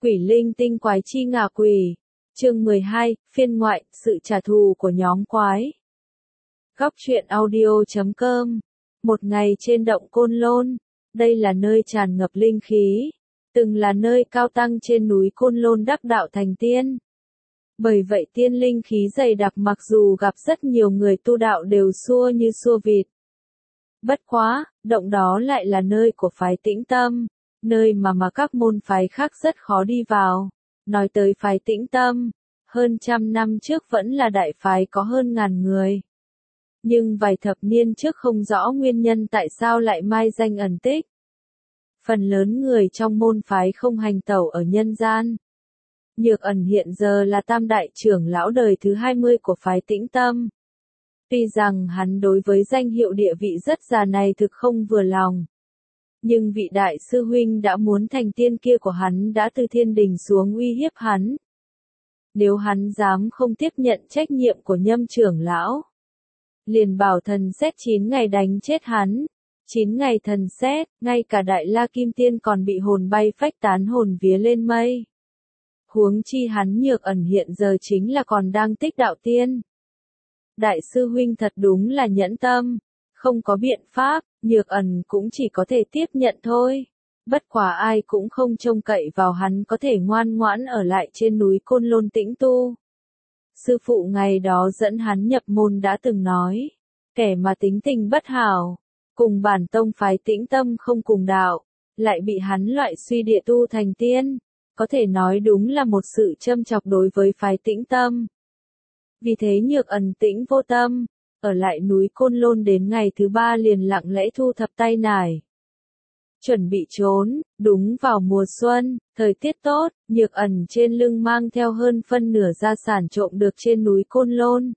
Quỷ linh tinh quái chi ngạ quỷ. Chương 12, phiên ngoại, sự trả thù của nhóm quái. Góc truyện audio.com. Một ngày trên động Côn Lôn. Đây là nơi tràn ngập linh khí, từng là nơi cao tăng trên núi Côn Lôn đắc đạo thành tiên. Bởi vậy tiên linh khí dày đặc, mặc dù gặp rất nhiều người tu đạo đều xua như xua vịt. Bất quá, động đó lại là nơi của phái Tĩnh Tâm, nơi mà các môn phái khác rất khó đi vào. Nói tới phái Tĩnh Tâm, hơn 100 năm trước vẫn là đại phái có hơn 1000 người. Nhưng vài thập niên trước không rõ nguyên nhân tại sao lại mai danh ẩn tích. Phần lớn người trong môn phái không hành tẩu ở nhân gian. Nhược Ẩn hiện giờ là tam đại trưởng lão đời thứ 20 của phái Tĩnh Tâm. Tuy rằng hắn đối với danh hiệu địa vị rất già này thực không vừa lòng, nhưng vị đại sư huynh đã muốn thành tiên kia của hắn đã từ thiên đình xuống uy hiếp hắn. Nếu hắn dám không tiếp nhận trách nhiệm của Nhâm trưởng lão, liền bảo thần xét 9 ngày đánh chết hắn. 9 ngày thần xét, ngay cả Đại La Kim Tiên còn bị hồn bay phách tán, hồn vía lên mây. Huống chi hắn Nhược Ẩn hiện giờ chính là còn đang tích đạo tiên. Đại sư huynh thật đúng là nhẫn tâm, không có biện pháp, Nhược Ẩn cũng chỉ có thể tiếp nhận thôi. Bất quá ai cũng không trông cậy vào hắn có thể ngoan ngoãn ở lại trên núi Côn Lôn tĩnh tu. Sư phụ ngày đó dẫn hắn nhập môn đã từng nói, kẻ mà tính tình bất hảo, cùng bản tông phái Tĩnh Tâm không cùng đạo, lại bị hắn loại suy địa tu thành tiên, có thể nói đúng là một sự châm chọc đối với phái Tĩnh Tâm. Vì thế Nhược Ẩn tĩnh vô tâm, ở lại núi Côn Lôn đến ngày thứ 3 liền lặng lẽ thu thập tay nải. Chuẩn bị trốn, đúng vào mùa xuân, thời tiết tốt, Nhược Ẩn trên lưng mang theo hơn phân nửa gia sản trộm được trên núi Côn Lôn.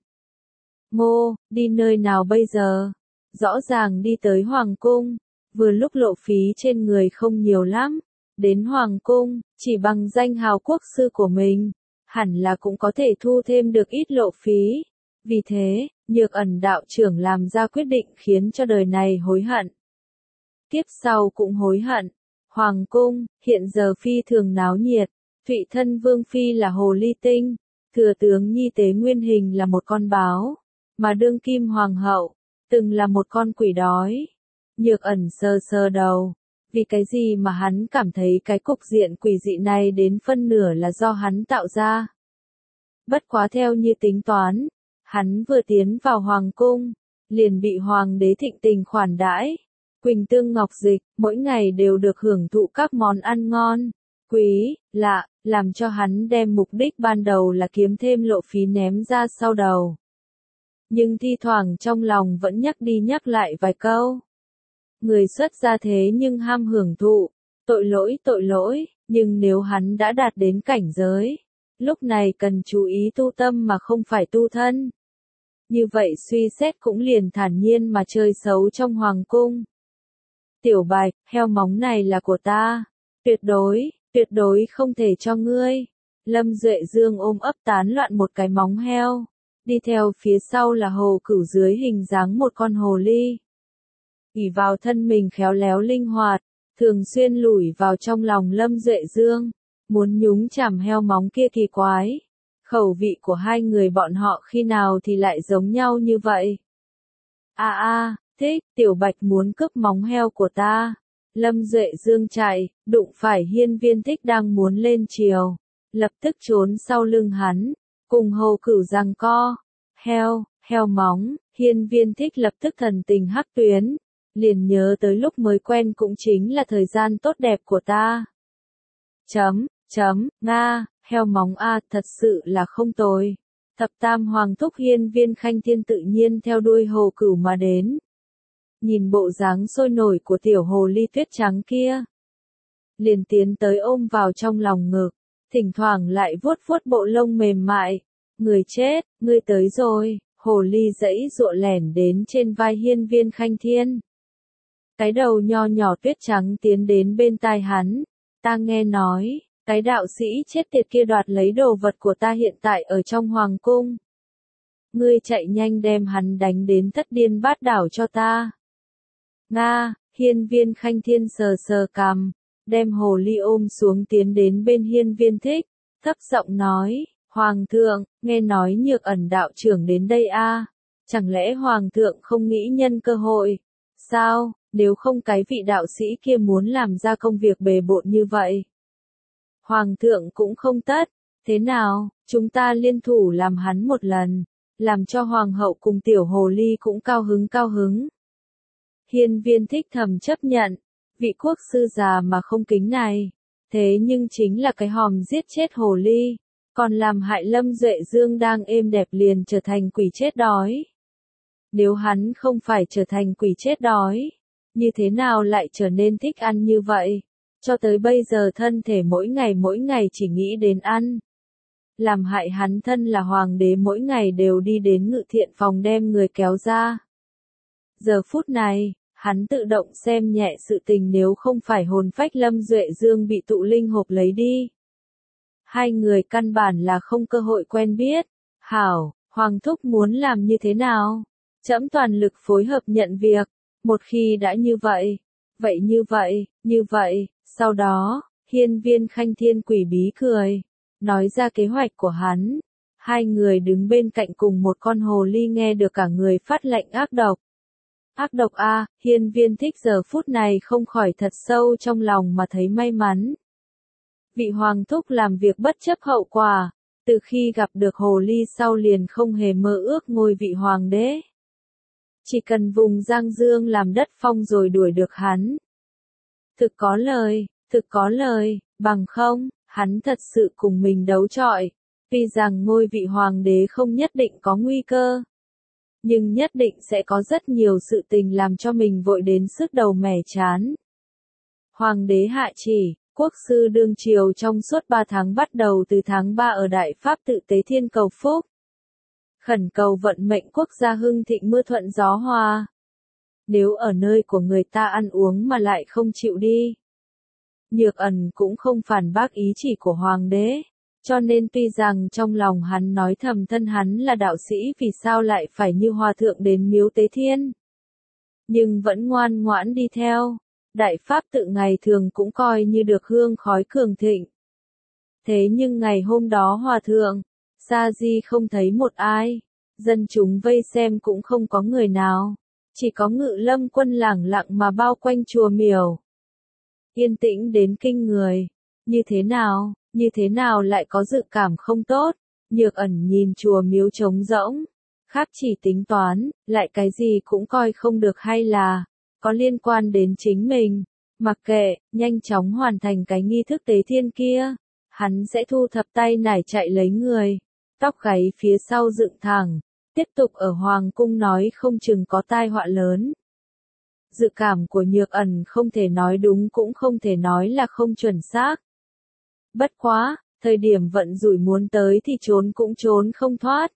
Ngô, đi nơi nào bây giờ? Rõ ràng đi tới Hoàng Cung, vừa lúc lộ phí trên người không nhiều lắm. Đến Hoàng Cung, chỉ bằng danh hào quốc sư của mình, hẳn là cũng có thể thu thêm được ít lộ phí. Vì thế, Nhược Ẩn đạo trưởng làm ra quyết định khiến cho đời này hối hận. Kiếp sau cũng hối hận. Hoàng Cung, hiện giờ phi thường náo nhiệt. Thụy thân Vương Phi là hồ ly tinh, thừa tướng Nhi Tế nguyên hình là một con báo, mà đương kim hoàng hậu, từng là một con quỷ đói. Nhược Ẩn sờ sờ đầu. Vì cái gì mà hắn cảm thấy cái cục diện quỷ dị này đến phân nửa là do hắn tạo ra. Bất quá theo như tính toán, hắn vừa tiến vào Hoàng Cung, liền bị Hoàng đế thịnh tình khoản đãi. Quỳnh tương ngọc dịch, mỗi ngày đều được hưởng thụ các món ăn ngon, quý, lạ, làm cho hắn đem mục đích ban đầu là kiếm thêm lộ phí ném ra sau đầu. Nhưng thi thoảng trong lòng vẫn nhắc đi nhắc lại vài câu. Người xuất gia thế nhưng ham hưởng thụ, tội lỗi, nhưng nếu hắn đã đạt đến cảnh giới, lúc này cần chú ý tu tâm mà không phải tu thân. Như vậy suy xét cũng liền thản nhiên mà chơi xấu trong Hoàng Cung. Tiểu Bạch, heo móng này là của ta, tuyệt đối không thể cho ngươi. Lâm Duệ Dương ôm ấp tán loạn một cái móng heo, đi theo phía sau là Hồ Cửu dưới hình dáng một con hồ ly. ỷ vào thân mình khéo léo linh hoạt, thường xuyên lủi vào trong lòng Lâm Duệ Dương, muốn nhúng chàm heo móng kia kỳ quái. Khẩu vị của hai người bọn họ khi nào thì lại giống nhau như vậy? Thích, Tiểu Bạch muốn cướp móng heo của ta. Lâm Duệ Dương chạy, đụng phải Hiên Viên Thích đang muốn lên chiều, lập tức trốn sau lưng hắn, cùng Hồ Cửu giằng co. Heo móng, Hiên Viên Thích lập tức thần tình hắc tuyến, liền nhớ tới lúc mới quen cũng chính là thời gian tốt đẹp của ta. Nga, heo móng thật sự là không tồi. Thập tam hoàng thúc Hiên Viên Khanh Thiên tự nhiên theo đuôi Hồ Cửu mà đến. Nhìn bộ dáng sôi nổi của tiểu hồ ly tuyết trắng kia, liền tiến tới ôm vào trong lòng ngực, thỉnh thoảng lại vuốt vuốt bộ lông mềm mại. Người chết, ngươi tới rồi. Hồ ly giãy giụa lẻn đến trên vai Hiên Viên Khanh Thiên. Cái đầu nho nhỏ tuyết trắng tiến đến bên tai hắn. Ta nghe nói, cái đạo sĩ chết tiệt kia đoạt lấy đồ vật của ta hiện tại ở trong Hoàng Cung. Ngươi chạy nhanh đem hắn đánh đến thất điên bát đảo cho ta. Nga, Hiên Viên Khanh Thiên sờ sờ cằm, đem hồ ly ôm xuống tiến đến bên Hiên Viên Thích, thấp giọng nói, Hoàng thượng, nghe nói Nhược Ẩn đạo trưởng đến đây a, chẳng lẽ Hoàng thượng không nghĩ nhân cơ hội, sao, nếu không cái vị đạo sĩ kia muốn làm ra công việc bề bộn như vậy. Hoàng thượng cũng không tất, thế nào, chúng ta liên thủ làm hắn một lần, làm cho Hoàng hậu cùng tiểu hồ ly cũng cao hứng. Hiên Viên Thích thầm chấp nhận, vị quốc sư già mà không kính này, thế nhưng chính là cái hòm giết chết hồ ly, còn làm hại Lâm Duệ Dương đang êm đẹp liền trở thành quỷ chết đói. Nếu hắn không phải trở thành quỷ chết đói, như thế nào lại trở nên thích ăn như vậy? Cho tới bây giờ thân thể mỗi ngày chỉ nghĩ đến ăn. Làm hại hắn thân là hoàng đế mỗi ngày đều đi đến ngự thiện phòng đem người kéo ra. Giờ phút này, hắn tự động xem nhẹ sự tình nếu không phải hồn phách Lâm Duệ Dương bị tụ linh hộp lấy đi. Hai người căn bản là không cơ hội quen biết. Hảo, Hoàng thúc muốn làm như thế nào? Trẫm toàn lực phối hợp nhận việc. Một khi đã như vậy, sau đó, Hiên Viên Khanh Thiên quỷ bí cười, nói ra kế hoạch của hắn. Hai người đứng bên cạnh cùng một con hồ ly nghe được cả người phát lệnh ác độc. Ác độc a, Hiên Viên Thích giờ phút này không khỏi thật sâu trong lòng mà thấy may mắn. Vị hoàng thúc làm việc bất chấp hậu quả, từ khi gặp được hồ ly sau liền không hề mơ ước ngôi vị hoàng đế. Chỉ cần vùng Giang Dương làm đất phong rồi đuổi được hắn. Thực có lời, bằng không, hắn thật sự cùng mình đấu chọi. Tuy rằng ngôi vị hoàng đế không nhất định có nguy cơ, nhưng nhất định sẽ có rất nhiều sự tình làm cho mình vội đến sức đầu mẻ chán. Hoàng đế hạ chỉ, quốc sư đương triều trong suốt 3 tháng bắt đầu từ tháng 3 ở Đại Pháp tự tế thiên cầu phúc. Khẩn cầu vận mệnh quốc gia hưng thịnh mưa thuận gió hòa. Nếu ở nơi của người ta ăn uống mà lại không chịu đi. Nhược Ẩn cũng không phản bác ý chỉ của hoàng đế. Cho nên tuy rằng trong lòng hắn nói thầm thân hắn là đạo sĩ vì sao lại phải như hòa thượng đến miếu tế thiên. Nhưng vẫn ngoan ngoãn đi theo. Đại Pháp tự ngày thường cũng coi như được hương khói cường thịnh. Thế nhưng ngày hôm đó hòa thượng, Sa Di không thấy một ai. Dân chúng vây xem cũng không có người nào. Chỉ có Ngự Lâm quân lẳng lặng mà bao quanh chùa miểu. Yên tĩnh đến kinh người. Như thế nào lại có dự cảm không tốt? Nhược Ẩn nhìn chùa miếu trống rỗng. Khác chỉ tính toán, lại cái gì cũng coi không được hay là có liên quan đến chính mình. Mặc kệ, nhanh chóng hoàn thành cái nghi thức tế thiên kia. Hắn sẽ thu thập tay nải chạy lấy người. Tóc gáy phía sau dựng thẳng. Tiếp tục ở Hoàng cung nói không chừng có tai họa lớn. Dự cảm của Nhược Ẩn không thể nói đúng cũng không thể nói là không chuẩn xác. Bất quá, thời điểm vận rủi muốn tới thì trốn cũng trốn không thoát.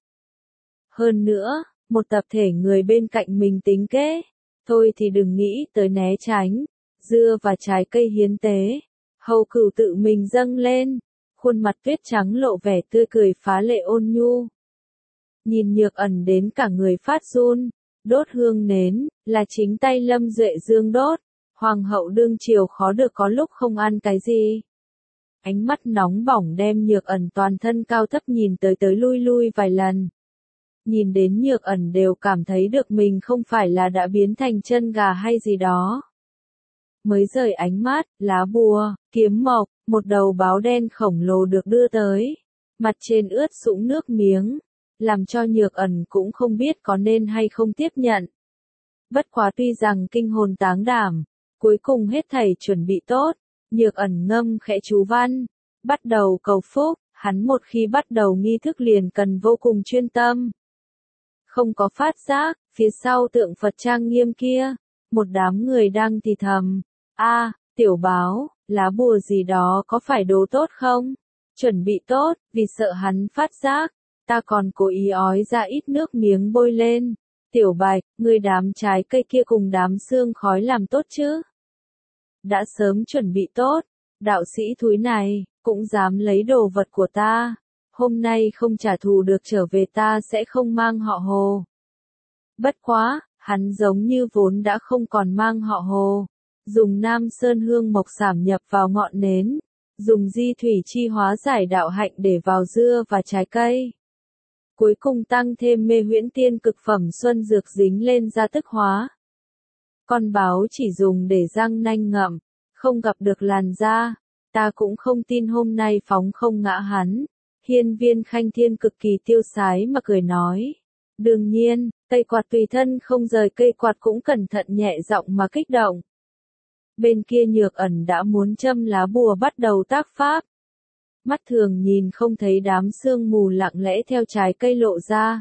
Hơn nữa, một tập thể người bên cạnh mình tính kế. Thôi thì đừng nghĩ tới né tránh. Dưa và trái cây hiến tế. Hầu Cửu tự mình dâng lên. Khuôn mặt tuyết trắng lộ vẻ tươi cười phá lệ ôn nhu. Nhìn Nhược Ẩn đến cả người phát run. Đốt hương nến, là chính tay Lâm Duệ Dương đốt. Hoàng hậu đương triều khó được có lúc không ăn cái gì. Ánh mắt nóng bỏng đem Nhược Ẩn toàn thân cao thấp nhìn tới lui vài lần. Nhìn đến Nhược Ẩn đều cảm thấy được mình không phải là đã biến thành chân gà hay gì đó. Mới rời ánh mắt, lá bùa, kiếm mộc, một đầu báo đen khổng lồ được đưa tới. Mặt trên ướt sũng nước miếng, làm cho Nhược Ẩn cũng không biết có nên hay không tiếp nhận. Bất quá tuy rằng kinh hồn táng đảm, cuối cùng hết thảy chuẩn bị tốt. Nhược Ẩn ngâm khẽ chú văn, bắt đầu cầu phúc, hắn một khi bắt đầu nghi thức liền cần vô cùng chuyên tâm. Không có phát giác, phía sau tượng Phật trang nghiêm kia, một đám người đang thì thầm, tiểu báo, lá bùa gì đó có phải đồ tốt không? Chuẩn bị tốt, vì sợ hắn phát giác, ta còn cố ý ói ra ít nước miếng bôi lên. Tiểu Bạch, ngươi đám trái cây kia cùng đám xương khói làm tốt chứ? Đã sớm chuẩn bị tốt, đạo sĩ thúi này, cũng dám lấy đồ vật của ta. Hôm nay không trả thù được trở về ta sẽ không mang họ Hồ. Bất quá, hắn giống như vốn đã không còn mang họ Hồ. dùng Nam Sơn hương mộc sảm nhập vào ngọn nến, dùng di thủy chi hóa giải đạo hạnh để vào dưa và trái cây. Cuối cùng tăng thêm mê huyễn tiên cực phẩm xuân dược dính lên ra tức hóa. Con báo chỉ dùng để răng nanh ngậm, không gặp được làn da. Ta cũng không tin hôm nay phóng không ngã hắn. Hiên Viên Khanh Thiên cực kỳ tiêu sái mà cười nói. Đương nhiên, cây quạt tùy thân không rời cây quạt cũng cẩn thận nhẹ giọng mà kích động. Bên kia Nhược Ẩn đã muốn châm lá bùa bắt đầu tác pháp. Mắt thường nhìn không thấy đám sương mù lặng lẽ theo trái cây lộ ra.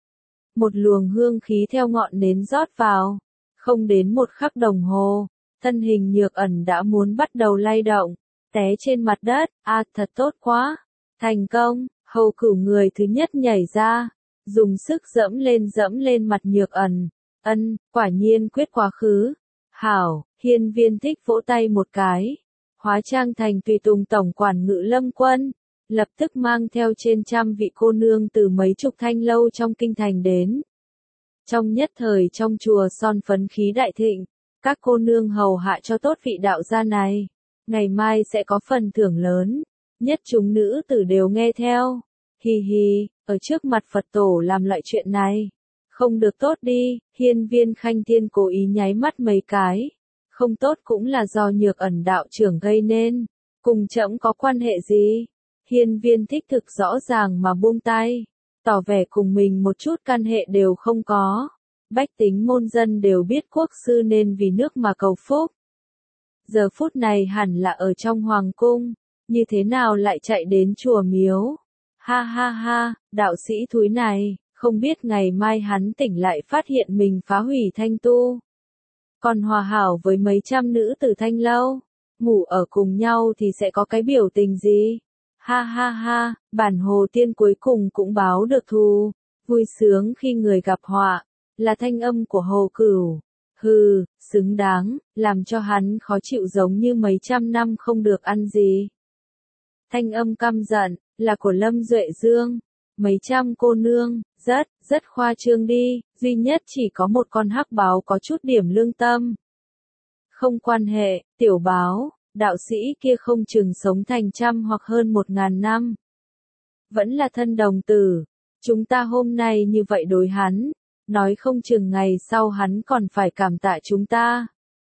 Một luồng hương khí theo ngọn nến rót vào. Không đến một khắc đồng hồ, thân hình Nhược Ẩn đã muốn bắt đầu lay động, té trên mặt đất. Thật tốt quá. Thành công, Hầu Cửu người thứ nhất nhảy ra, dùng sức dẫm lên mặt Nhược Ẩn. Quả nhiên quyết quá khứ. Hảo, Hiên Viên Thích vỗ tay một cái, hóa trang thành tùy tùng tổng quản Ngự Lâm quân, lập tức mang theo trên trăm vị cô nương từ mấy chục thanh lâu trong kinh thành đến. Trong nhất thời trong chùa son phấn khí đại thịnh, các cô nương hầu hạ cho tốt vị đạo gia này, ngày mai sẽ có phần thưởng lớn, nhất chúng nữ tử đều nghe theo. Hi hi, ở trước mặt Phật tổ làm loại chuyện này, không được tốt đi. Hiên Viên Khanh Thiên cố ý nháy mắt mấy cái, không tốt cũng là do Nhược Ẩn đạo trưởng gây nên, cùng trẫm có quan hệ gì? Hiên Viên Thích thực rõ ràng mà buông tay, tỏ vẻ cùng mình một chút can hệ đều không có. Bách tính môn dân đều biết quốc sư nên vì nước mà cầu phúc. Giờ phút này hẳn là ở trong hoàng cung, như thế nào lại chạy đến chùa miếu? Ha ha ha, đạo sĩ thúi này, không biết ngày mai hắn tỉnh lại phát hiện mình phá hủy thanh tu. Còn hòa hảo với mấy trăm nữ tử thanh lâu, ngủ ở cùng nhau thì sẽ có cái biểu tình gì? Ha ha ha, bản hồ tiên cuối cùng cũng báo được thù, vui sướng khi người gặp họa, là thanh âm của Hồ Cửu. Hừ, xứng đáng, làm cho hắn khó chịu giống như mấy trăm năm không được ăn gì. Thanh âm căm giận, là của Lâm Duệ Dương. Mấy trăm cô nương, rất khoa trương đi, duy nhất chỉ có một con hắc báo có chút điểm lương tâm. Không quan hệ, tiểu báo, đạo sĩ kia không chừng sống thành 100 hoặc hơn 1000 năm. Vẫn là thân đồng tử, chúng ta hôm nay như vậy đối hắn, nói không chừng ngày sau hắn còn phải cảm tạ chúng ta.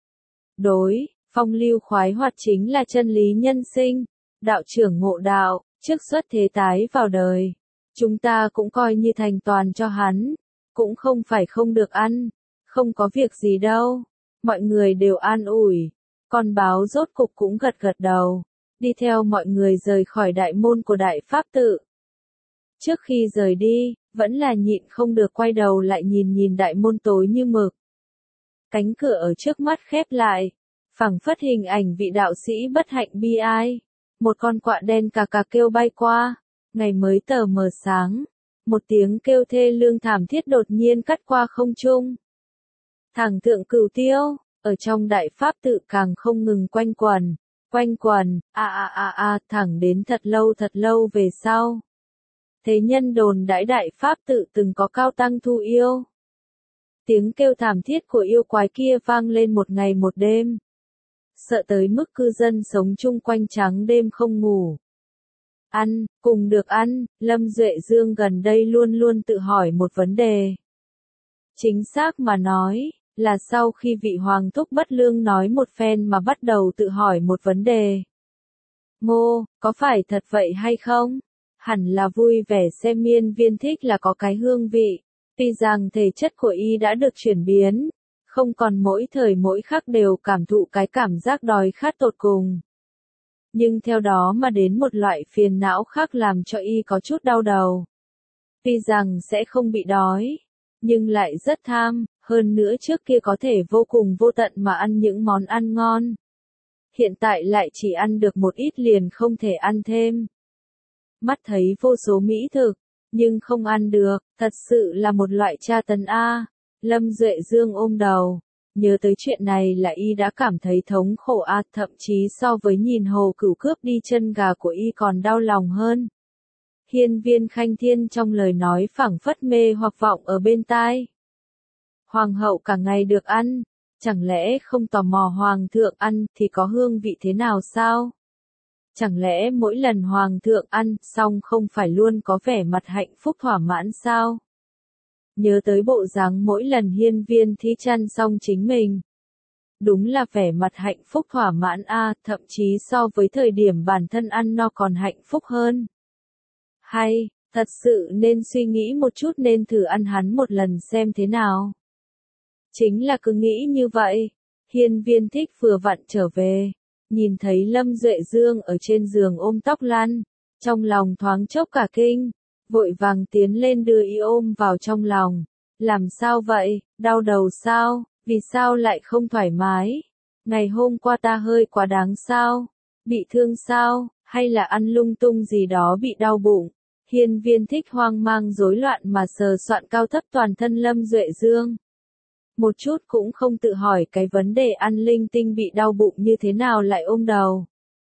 Đối, phong lưu khoái hoạt chính là chân lý nhân sinh, đạo trưởng ngộ đạo, trước xuất thế tái vào đời. Chúng ta cũng coi như thành toàn cho hắn, cũng không phải không được ăn, không có việc gì đâu. Mọi người đều an ủi, con báo rốt cục cũng gật gật đầu, đi theo mọi người rời khỏi đại môn của Đại Pháp tự. Trước khi rời đi, vẫn là nhịn không được quay đầu lại nhìn đại môn tối như mực. Cánh cửa ở trước mắt khép lại, phảng phất hình ảnh vị đạo sĩ bất hạnh bi ai. Một con quạ đen cà cà kêu bay qua. Ngày mới tờ mờ sáng, một tiếng kêu thê lương thảm thiết đột nhiên cắt qua không trung. Thẳng Thượng Cửu Tiêu, ở trong Đại Pháp tự càng không ngừng quanh quẩn, thẳng đến thật lâu về sau. Thế nhân đồn đãi Đại Pháp tự từng có cao tăng thu yêu. Tiếng kêu thảm thiết của yêu quái kia vang lên một ngày một đêm. Sợ tới mức cư dân sống chung quanh trắng đêm không ngủ. Cùng được ăn, Lâm Duệ Dương gần đây luôn luôn tự hỏi một vấn đề. Chính xác mà nói, là sau khi vị hoàng thúc bất lương nói một phen mà bắt đầu tự hỏi một vấn đề. Ngô, có phải thật vậy hay không? Hẳn là vui vẻ xem Hiên Viên Thích là có cái hương vị, tuy rằng thể chất của y đã được chuyển biến, không còn mỗi thời mỗi khắc đều cảm thụ cái cảm giác đói khát tột cùng. Nhưng theo đó mà đến một loại phiền não khác làm cho y có chút đau đầu. Tuy rằng sẽ không bị đói, nhưng lại rất tham, hơn nữa trước kia có thể vô cùng vô tận mà ăn những món ăn ngon. Hiện tại lại chỉ ăn được một ít liền không thể ăn thêm. Mắt thấy vô số mỹ thực, nhưng không ăn được, thật sự là một loại tra tấn a. Lâm Duệ Dương ôm đầu. Nhớ tới chuyện này là y đã cảm thấy thống khổ thậm chí so với nhìn Hồ Cửu cướp đi chân gà của y còn đau lòng hơn. Hiên Viên Khanh Thiên trong lời nói phảng phất mê hoặc vọng ở bên tai. Hoàng hậu cả ngày được ăn, Chẳng lẽ không tò mò hoàng thượng ăn thì có hương vị thế nào sao? Chẳng lẽ mỗi lần hoàng thượng ăn xong không phải luôn có vẻ mặt hạnh phúc thỏa mãn sao? Nhớ tới bộ dáng mỗi lần Hiên Viên Thi chăn xong chính mình. Đúng là vẻ mặt hạnh phúc thỏa mãn thậm chí so với thời điểm bản thân ăn no còn hạnh phúc hơn. Hay, thật sự nên suy nghĩ một chút nên thử ăn hắn một lần xem thế nào. Chính là cứ nghĩ như vậy, Hiên Viên Thích vừa vặn trở về, nhìn thấy Lâm Duệ Dương ở trên giường ôm tóc lăn, trong lòng thoáng chốc cả kinh, vội vàng tiến lên đưa y ôm vào trong lòng. Làm sao vậy, đau đầu sao, vì sao lại không thoải mái? Ngày hôm qua ta hơi quá đáng sao? Bị thương sao, hay là ăn lung tung gì đó bị đau bụng? Hiên Viên Thích hoang mang rối loạn mà sờ soạn cao thấp toàn thân Lâm Duệ Dương. Một chút cũng không tự hỏi cái vấn đề ăn linh tinh bị đau bụng như thế nào lại ôm đầu.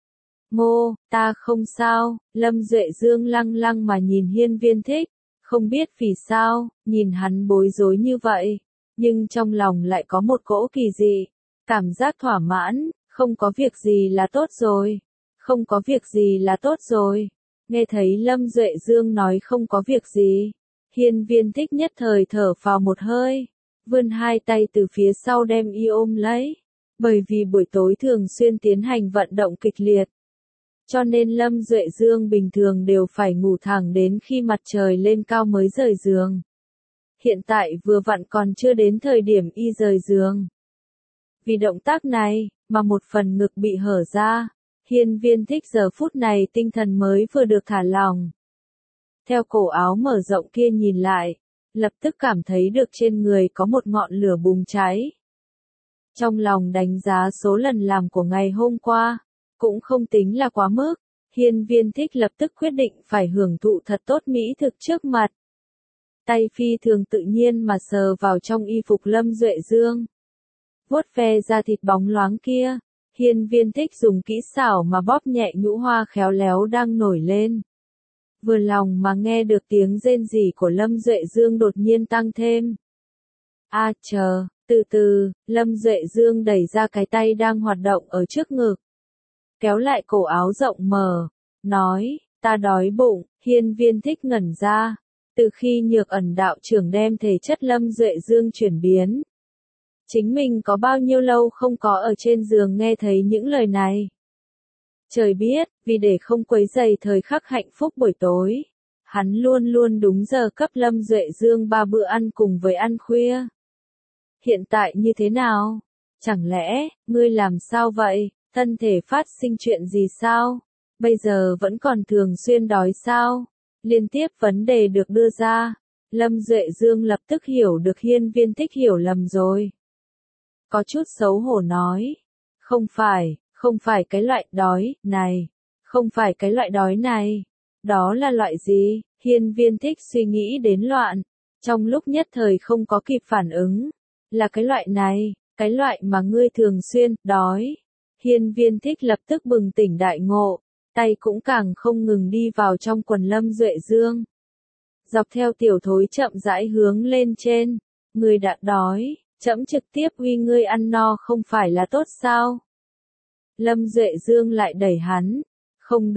Ngô, ta không sao, Lâm Duệ Dương lăng lăng mà nhìn Hiên Viên Thích, không biết vì sao, nhìn hắn bối rối như vậy, nhưng trong lòng lại có một cỗ kỳ dị, cảm giác thỏa mãn, không có việc gì là tốt rồi, không có việc gì là tốt rồi. Nghe thấy Lâm Duệ Dương nói không có việc gì, Hiên Viên Thích nhất thời thở phào một hơi, vươn hai tay từ phía sau đem y ôm lấy, bởi vì buổi tối thường xuyên tiến hành vận động kịch liệt. Cho nên Lâm Duệ Dương bình thường đều phải ngủ thẳng đến khi mặt trời lên cao mới rời giường. Hiện tại vừa vặn còn chưa đến thời điểm y rời giường. Vì động tác này, mà một phần ngực bị hở ra, Hiên Viên Thích giờ phút này tinh thần mới vừa được thả lỏng. Theo cổ áo mở rộng kia nhìn lại, lập tức cảm thấy được trên người có một ngọn lửa bùng cháy. Trong lòng đánh giá số lần làm của ngày hôm qua, cũng không tính là quá mức, Hiên Viên Thích lập tức quyết định phải hưởng thụ thật tốt mỹ thực trước mặt. Tay phi thường tự nhiên mà sờ vào trong y phục Lâm Duệ Dương. Vuốt ve da thịt bóng loáng kia, Hiên Viên Thích dùng kỹ xảo mà bóp nhẹ nhũ hoa khéo léo đang nổi lên. Vừa lòng mà nghe được tiếng rên rỉ của Lâm Duệ Dương đột nhiên tăng thêm. Chờ, từ từ, Lâm Duệ Dương đẩy ra cái tay đang hoạt động ở trước ngực. Kéo lại cổ áo rộng mở, nói, ta đói bụng. Hiên Viên Thích ngẩn ra, từ khi Nhược Ẩn đạo trưởng đem thể chất Lâm Duệ Dương chuyển biến. Chính mình có bao nhiêu lâu không có ở trên giường nghe thấy những lời này. Trời biết, vì để không quấy rầy thời khắc hạnh phúc buổi tối, hắn luôn luôn đúng giờ cấp Lâm Duệ Dương 3 bữa ăn cùng với ăn khuya. Hiện tại như thế nào? Chẳng lẽ, ngươi làm sao vậy? Thân thể phát sinh chuyện gì sao? Bây giờ vẫn còn thường xuyên đói sao? Liên tiếp vấn đề được đưa ra, Lâm Duệ Dương lập tức hiểu được Hiên Viên Thích hiểu lầm rồi. Có chút xấu hổ nói, không phải cái loại đói này, không phải cái loại đói này, đó là loại gì? Hiên Viên Thích suy nghĩ đến loạn, trong lúc nhất thời không có kịp phản ứng, là cái loại này, cái loại mà ngươi thường xuyên đói. Hiên Viên Thích lập tức bừng tỉnh đại ngộ, tay cũng càng không ngừng đi vào trong quần Lâm Duệ Dương. Dọc theo tiểu thối chậm rãi hướng lên trên, ngươi đã đói, trẫm trực tiếp uy ngươi ăn no không phải là tốt sao? Lâm Duệ Dương lại đẩy hắn, không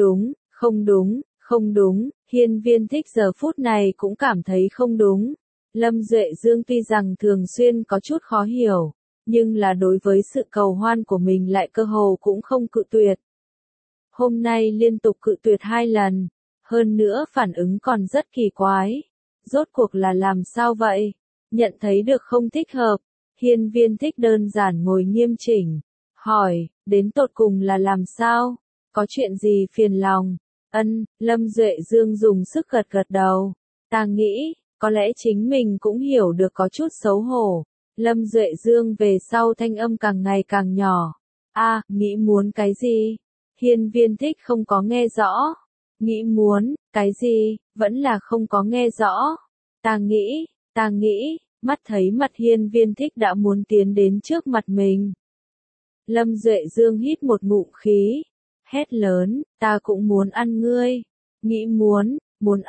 đúng, Hiên Viên Thích giờ phút này cũng cảm thấy không đúng. Lâm Duệ Dương tuy rằng thường xuyên có chút khó hiểu, nhưng là đối với sự cầu hoan của mình lại cơ hồ cũng không cự tuyệt. Hôm nay liên tục cự tuyệt 2 lần, hơn nữa phản ứng còn rất kỳ quái. Rốt cuộc là làm sao vậy? Nhận thấy được không thích hợp, Hiên Viên Thích đơn giản ngồi nghiêm chỉnh, hỏi, đến tột cùng là làm sao? Có chuyện gì phiền lòng? Lâm Duệ Dương dùng sức gật gật đầu. Ta nghĩ, có lẽ chính mình cũng hiểu được có chút xấu hổ. Lâm Duệ Dương về sau thanh âm càng ngày càng nhỏ. Nghĩ muốn cái gì? Hiên Viên Thích không có nghe rõ. Nghĩ muốn, cái gì, vẫn là không có nghe rõ. Ta nghĩ, mắt thấy mặt Hiên Viên Thích đã muốn tiến đến trước mặt mình. Lâm Duệ Dương hít một ngụm khí, hét lớn, ta cũng muốn ăn ngươi. Nghĩ muốn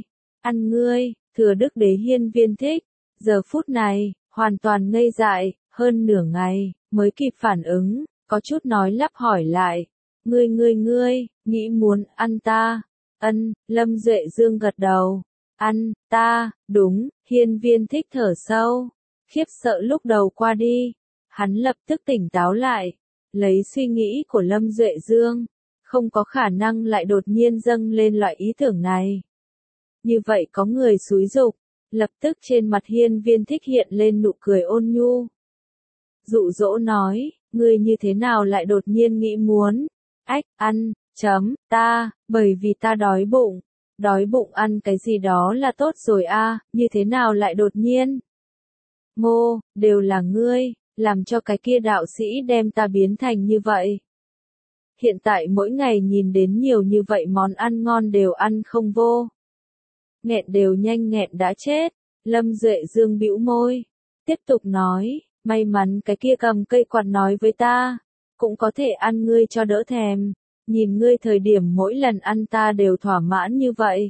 ăn ngươi, thừa đức đế Hiên Viên Thích. Giờ phút này, hoàn toàn ngây dại, Hơn nửa ngày, mới kịp phản ứng, có chút nói lắp hỏi lại. Ngươi, nghĩ muốn ăn ta? Ân, Lâm Duệ Dương gật đầu. Ăn, ta, đúng, Hiên Viên Thích thở sâu. Khiếp sợ lúc đầu qua đi. Hắn lập tức tỉnh táo lại. Lấy suy nghĩ của Lâm Duệ Dương. Không có khả năng lại đột nhiên dâng lên loại ý tưởng này. Như vậy có người xúi giục. Lập tức trên mặt Hiên Viên Thích hiện lên nụ cười ôn nhu. Dụ dỗ nói, ngươi như thế nào lại đột nhiên nghĩ muốn? Ách, ăn, ta, bởi vì ta đói bụng. Đói bụng ăn cái gì đó là tốt rồi a, như thế nào lại đột nhiên? Ngô, đều là ngươi, làm cho cái kia đạo sĩ đem ta biến thành như vậy. Hiện tại mỗi ngày nhìn đến nhiều như vậy món ăn ngon đều ăn không vô. Nghẹn đều nhanh nghẹn đã chết. Lâm Duệ Dương bĩu môi. Tiếp tục nói, may mắn cái kia cầm cây quạt nói với ta. Cũng có thể ăn ngươi cho đỡ thèm. Nhìn ngươi thời điểm mỗi lần ăn ta đều thỏa mãn như vậy.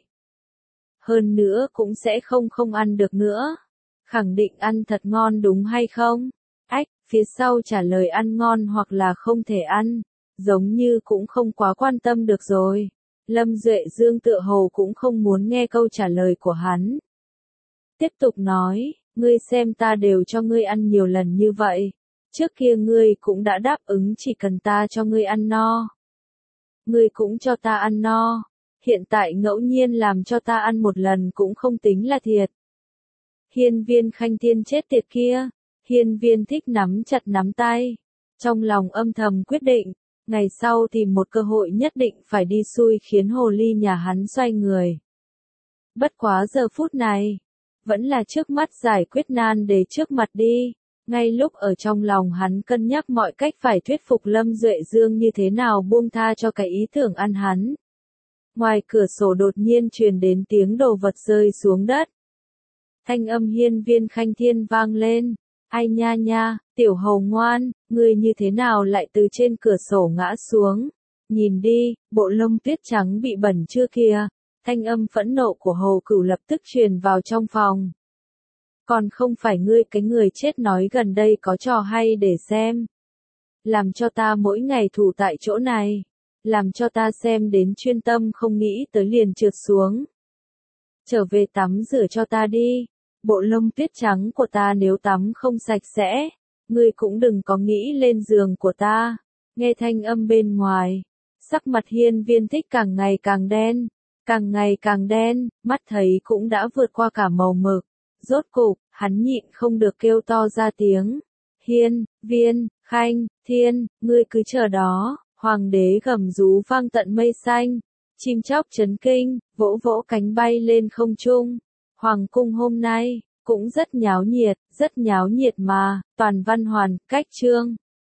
Hơn nữa cũng sẽ không ăn được nữa. Khẳng định ăn thật ngon đúng hay không? Ách, phía sau trả lời ăn ngon hoặc là không thể ăn. Giống như cũng không quá quan tâm được rồi. Lâm Duệ Dương tựa hồ cũng không muốn nghe câu trả lời của hắn. Tiếp tục nói, ngươi xem ta đều cho ngươi ăn nhiều lần như vậy. Trước kia ngươi cũng đã đáp ứng chỉ cần ta cho ngươi ăn no. Ngươi cũng cho ta ăn no. Hiện tại ngẫu nhiên làm cho ta ăn một lần cũng không tính là thiệt. Hiên Viên Khanh Thiên chết tiệt kia. Hiên Viên Thích nắm chặt nắm tay. Trong lòng âm thầm quyết định. Ngày sau tìm một cơ hội nhất định phải đi xui khiến hồ ly nhà hắn xoay người. Bất quá giờ phút này, vẫn là trước mắt giải quyết nan đề trước mặt đi. Ngay lúc ở trong lòng hắn cân nhắc mọi cách phải thuyết phục Lâm Duệ Dương như thế nào buông tha cho cái ý tưởng ăn hắn. Ngoài cửa sổ đột nhiên truyền đến tiếng đồ vật rơi xuống đất. Thanh âm Hiên Viên Khanh Thiên vang lên. Ai nha nha, tiểu hầu ngoan, ngươi như thế nào lại từ trên cửa sổ ngã xuống? Nhìn đi, bộ lông tuyết trắng bị bẩn chưa kìa? Thanh âm phẫn nộ của Hồ Cửu lập tức truyền vào trong phòng. Còn không phải ngươi cái người chết nói gần đây có trò hay để xem. Làm cho ta mỗi ngày thủ tại chỗ này. Làm cho ta xem đến chuyên tâm không nghĩ tới liền trượt xuống. Trở về tắm rửa cho ta đi. Bộ lông tuyết trắng của ta nếu tắm không sạch sẽ, ngươi cũng đừng có nghĩ lên giường của ta. Nghe thanh âm bên ngoài, sắc mặt Hiên Viên Thích càng ngày càng đen, mắt thấy cũng đã vượt qua cả màu mực. Rốt cục, hắn nhịn không được kêu to ra tiếng. Hiên, Viên, Khanh, Thiên, ngươi cứ chờ đó. Hoàng đế gầm rú vang tận mây xanh. Chim chóc chấn kinh, vỗ vỗ cánh bay lên không trung. Hoàng cung hôm nay, cũng rất nháo nhiệt mà, toàn văn hoàn, cách chương.